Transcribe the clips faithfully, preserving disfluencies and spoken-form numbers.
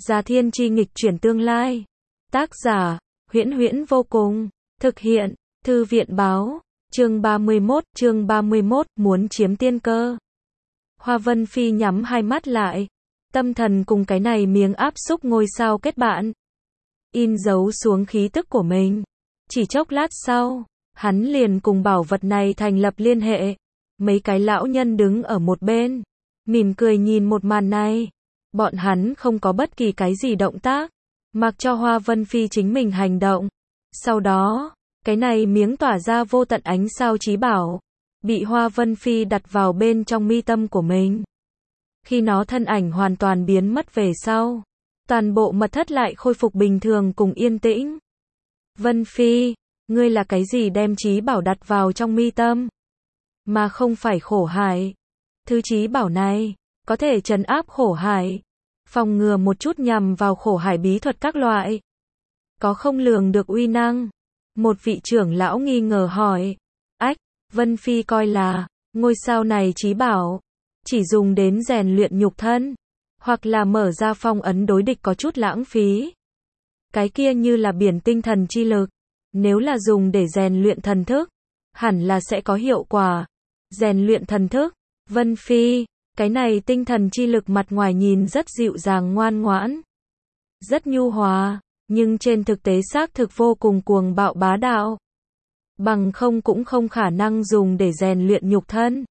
Gia Thiên Chi nghịch chuyển tương lai. Tác giả, Huyễn Huyễn vô cùng. Thực hiện, Thư viện báo. Chương ba mươi mốt, chương ba mươi mốt, muốn chiếm tiên cơ. Hoa Vân Phi nhắm hai mắt lại. Tâm thần cùng cái này miếng áp xúc ngôi sao kết bạn. In dấu xuống khí tức của mình. Chỉ chốc lát sau, hắn liền cùng bảo vật này thành lập liên hệ. Mấy cái lão nhân đứng ở một bên, mỉm cười nhìn một màn này. Bọn hắn không có bất kỳ cái gì động tác, mặc cho Hoa Vân Phi chính mình hành động. Sau đó, cái này miếng tỏa ra vô tận ánh sao chí bảo, bị Hoa Vân Phi đặt vào bên trong mi tâm của mình. Khi nó thân ảnh hoàn toàn biến mất về sau, toàn bộ mật thất lại khôi phục bình thường cùng yên tĩnh. Vân Phi, ngươi là cái gì đem chí bảo đặt vào trong mi tâm, mà không phải khổ hải? Thứ chí bảo này, có thể trấn áp khổ hải, phòng ngừa một chút nhằm vào khổ hải bí thuật các loại. Có không lường được uy năng? Một vị trưởng lão nghi ngờ hỏi. Ách, Vân Phi coi là, ngôi sao này chí bảo, chỉ dùng đến rèn luyện nhục thân, hoặc là mở ra phong ấn đối địch có chút lãng phí. Cái kia như là biển tinh thần chi lực, nếu là dùng để rèn luyện thần thức, hẳn là sẽ có hiệu quả. Rèn luyện thần thức, Vân Phi, cái này tinh thần chi lực mặt ngoài nhìn rất dịu dàng ngoan ngoãn, rất nhu hòa, nhưng trên thực tế xác thực vô cùng cuồng bạo bá đạo. Bằng không cũng không khả năng dùng để rèn luyện nhục thân.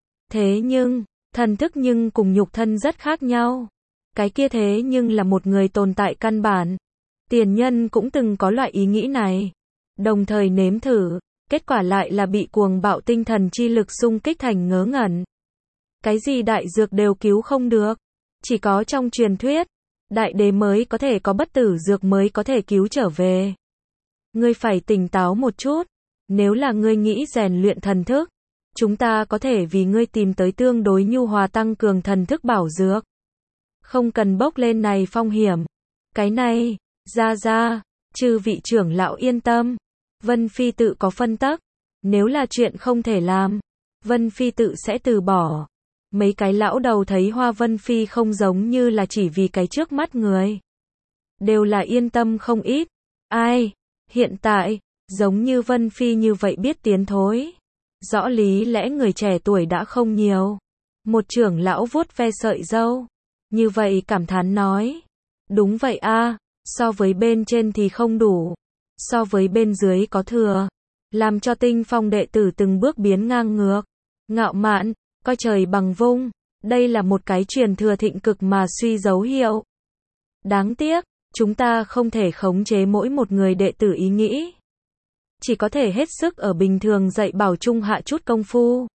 Thế nhưng, thần thức nhưng cùng nhục thân rất khác nhau. Cái kia thế nhưng là một người tồn tại căn bản. Tiền nhân cũng từng có loại ý nghĩ này, đồng thời nếm thử, kết quả lại là bị cuồng bạo tinh thần chi lực xung kích thành ngớ ngẩn. Cái gì đại dược đều cứu không được, chỉ có trong truyền thuyết, đại đế mới có thể có bất tử dược mới có thể cứu trở về. Ngươi phải tỉnh táo một chút, nếu là ngươi nghĩ rèn luyện thần thức, chúng ta có thể vì ngươi tìm tới tương đối nhu hòa tăng cường thần thức bảo dược. Không cần bốc lên này phong hiểm. Cái này, ra ra, chư vị trưởng lão yên tâm. Vân Phi tự có phân tắc, nếu là chuyện không thể làm, Vân Phi tự sẽ từ bỏ. Mấy cái lão đầu thấy Hoa Vân Phi không giống như là chỉ vì cái trước mắt người, đều là yên tâm không ít. Ai, hiện tại, giống như Vân Phi như vậy biết tiến thối, rõ lý lẽ người trẻ tuổi đã không nhiều. Một trưởng lão vuốt ve sợi râu, như vậy cảm thán nói. Đúng vậy a, so với bên trên thì không đủ, so với bên dưới có thừa, làm cho Tinh Phong đệ tử từng bước biến ngang ngược, ngạo mạn, coi trời bằng vung. Đây là một cái truyền thừa thịnh cực mà suy dấu hiệu. Đáng tiếc, chúng ta không thể khống chế mỗi một người đệ tử ý nghĩ, chỉ có thể hết sức ở bình thường dạy bảo chung hạ chút công phu.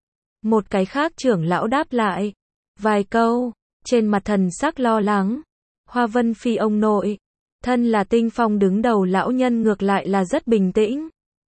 Một cái khác trưởng lão đáp lại vài câu, trên mặt thần sắc lo lắng. Hoa Vân Phi ông nội, thân là Tinh Phong đứng đầu lão nhân ngược lại là rất bình tĩnh,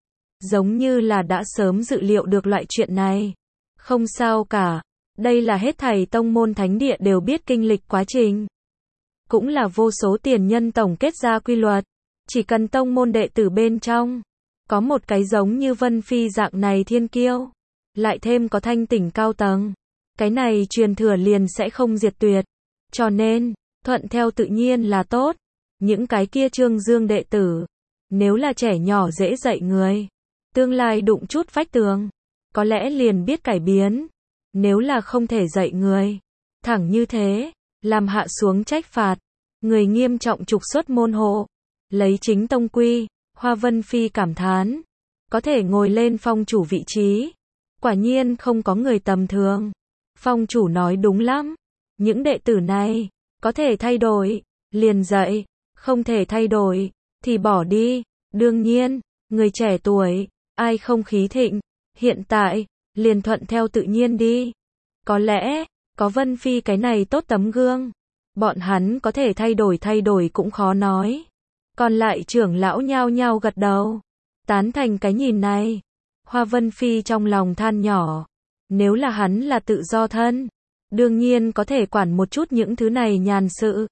giống như là đã sớm dự liệu được loại chuyện này. Không sao cả, đây là hết thảy tông môn thánh địa đều biết kinh lịch quá trình, cũng là vô số tiền nhân tổng kết ra quy luật. Chỉ cần tông môn đệ tử bên trong có một cái giống như Vân Phi dạng này thiên kiêu, lại thêm có thanh tỉnh cao tầng, cái này truyền thừa liền sẽ không diệt tuyệt. Cho nên, thuận theo tự nhiên là tốt. Những cái kia Trương Dương đệ tử, nếu là trẻ nhỏ dễ dạy người, tương lai đụng chút vách tường, có lẽ liền biết cải biến. Nếu là không thể dạy người, thẳng như thế, làm hạ xuống trách phạt, người nghiêm trọng trục xuất môn hộ, lấy chính tông quy. Hoa Vân Phi cảm thán, có thể ngồi lên phong chủ vị trí, quả nhiên không có người tầm thường. Phong chủ nói đúng lắm, những đệ tử này, có thể thay đổi, liền dạy, không thể thay đổi, thì bỏ đi. Đương nhiên, người trẻ tuổi, ai không khí thịnh, hiện tại, liền thuận theo tự nhiên đi. Có lẽ, có Vân Phi cái này tốt tấm gương, bọn hắn có thể thay đổi thay đổi cũng khó nói. Còn lại trưởng lão nhao nhao gật đầu, tán thành cái nhìn này. Hoa Vân Phi trong lòng than nhỏ, nếu là hắn là tự do thân, đương nhiên có thể quản một chút những thứ này nhàn sự.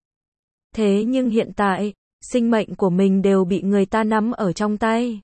Thế nhưng hiện tại, sinh mệnh của mình đều bị người ta nắm ở trong tay,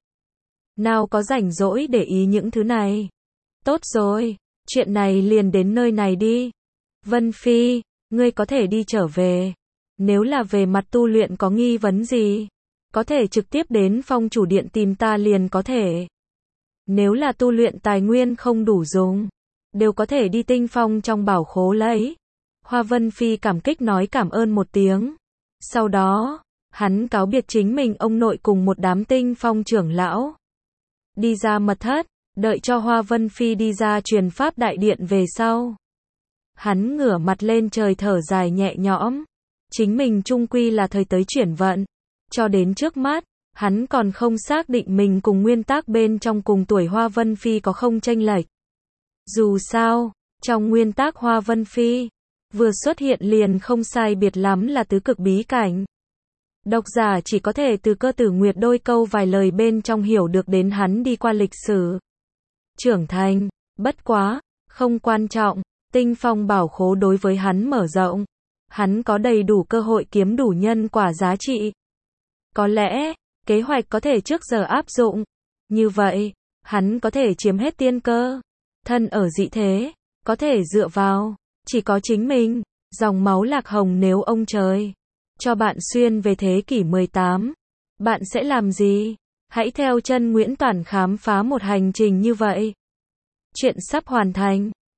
nào có rảnh rỗi để ý những thứ này. Tốt rồi, chuyện này liền đến nơi này đi. Vân Phi, ngươi có thể đi trở về. Nếu là về mặt tu luyện có nghi vấn gì, có thể trực tiếp đến phong chủ điện tìm ta liền có thể. Nếu là tu luyện tài nguyên không đủ dùng, đều có thể đi tinh phong trong bảo khố lấy. Hoa Vân Phi cảm kích nói cảm ơn một tiếng. Sau đó, hắn cáo biệt chính mình ông nội cùng một đám tinh phong trưởng lão. Đi ra mật thất, đợi cho Hoa Vân Phi đi ra truyền pháp đại điện về sau. Hắn ngửa mặt lên trời thở dài nhẹ nhõm. Chính mình chung quy là thời tới chuyển vận. Cho đến trước mắt, hắn còn không xác định mình cùng nguyên tác bên trong cùng tuổi Hoa Vân Phi có không chênh lệch. Dù sao, trong nguyên tác Hoa Vân Phi, vừa xuất hiện liền không sai biệt lắm là tứ cực bí cảnh. Độc giả chỉ có thể từ Cơ Tử Nguyệt đôi câu vài lời bên trong hiểu được đến hắn đi qua lịch sử. Trưởng thành, bất quá, không quan trọng, tinh phong bảo khố đối với hắn mở rộng. Hắn có đầy đủ cơ hội kiếm đủ nhân quả giá trị. Có lẽ, kế hoạch có thể trước giờ áp dụng. Như vậy, hắn có thể chiếm hết tiên cơ. Thân ở dị thế, có thể dựa vào, chỉ có chính mình, dòng máu lạc hồng nếu ông trời cho bạn xuyên về thế kỷ mười tám, bạn sẽ làm gì? Hãy theo chân Nguyễn Toản khám phá một hành trình như vậy. Chuyện sắp hoàn thành.